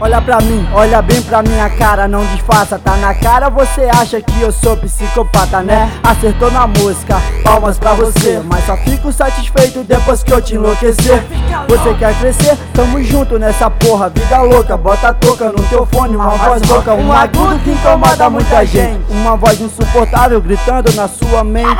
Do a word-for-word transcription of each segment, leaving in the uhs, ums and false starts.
Olha pra mim, olha bem pra minha cara, não disfarça, tá na cara, você acha que eu sou psicopata, né? Acertou na música, palmas pra você, mas só fico satisfeito depois que eu te enlouquecer. Você quer crescer? Tamo junto nessa porra, vida louca, bota a touca no teu fone, uma voz louca, um agudo que incomoda muita gente, uma voz insuportável gritando na sua mente.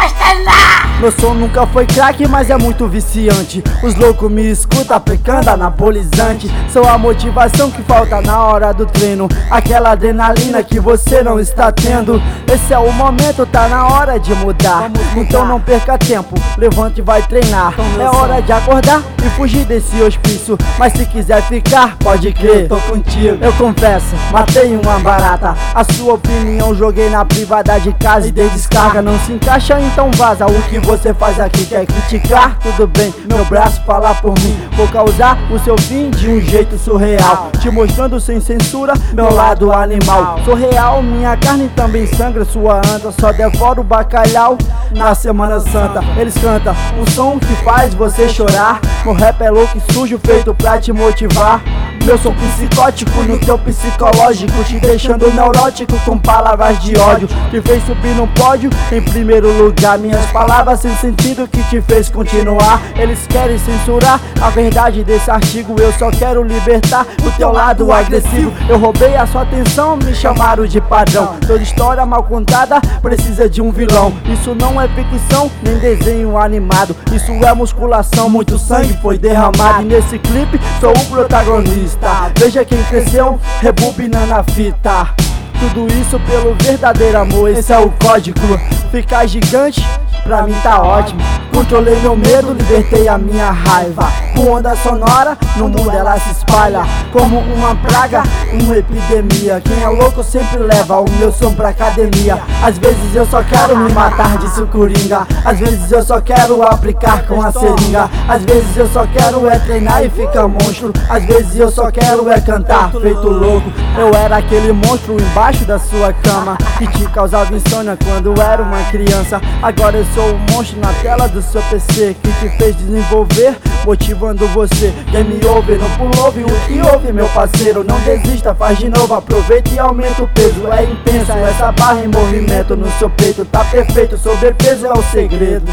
Meu som nunca foi craque, mas é muito viciante. Os loucos me escutam aplicando anabolizante. Sou a motivação que falta na hora do treino, aquela adrenalina que você não está tendo. Esse é o momento, tá na hora de mudar. Então não perca tempo, levante e vai treinar. É hora de acordar e fugir desse hospício, mas se quiser ficar, pode crer, tô contigo. Eu confesso, matei uma barata. A sua opinião joguei na privada de casa e dei descarga. Não se encaixa, então vaza. O que você faz aqui, quer criticar? Tudo bem, meu braço fala por mim. Vou causar o seu fim de um jeito surreal, te mostrando sem censura meu lado animal. Sou real, minha carne também sangra, sua anta. Só devoro bacalhau na Semana Santa. Eles cantam um som que faz você chorar. Meu rap é louco e sujo, feito pra te motivar. Meu som psicótico no teu psicológico, te deixando neurótico com palavras de ódio. Te fez subir no pódio em primeiro lugar. Minhas palavras sem sentido que te fez continuar. Eles querem censurar a verdade desse artigo. Eu só quero libertar o teu lado agressivo. Eu roubei a sua atenção, me chamaram de padrão. Toda história mal contada precisa de um vilão. Isso não é ficção, nem desenho animado. Isso é musculação, muito sangue foi derramado. E nesse clipe sou o protagonista. Veja quem cresceu, rebobinando a fita. Tudo isso pelo verdadeiro amor, esse é o código. Ficar gigante, pra mim tá ótimo. Controlei meu medo, libertei a minha raiva. Com onda sonora, no mundo ela se espalha como uma praga, uma epidemia. Quem é louco sempre leva o meu som pra academia. Às vezes eu só quero me matar de sucuringa. Às vezes eu só quero aplicar com a seringa. Às vezes eu só quero é treinar e ficar monstro. Às vezes eu só quero é cantar feito louco. Eu era aquele monstro embaixo da sua cama que te causava insônia quando era uma criança. Agora eu sou o monstro na tela do seu P C que te fez desenvolver, motivando você. Game over, não pulove, o que houve, meu parceiro? Não desista, faz de novo, aproveita e aumenta o peso. É intenso, essa barra em movimento no seu peito. Tá perfeito, sobrepeso é o segredo.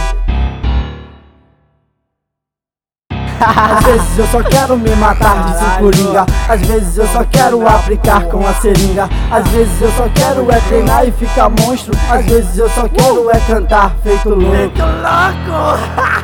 Às vezes eu só quero me matar de sucuringa. Às vezes eu só quero aplicar com a seringa. Às vezes eu só quero é treinar e ficar monstro. Às vezes eu só quero é cantar feito louco.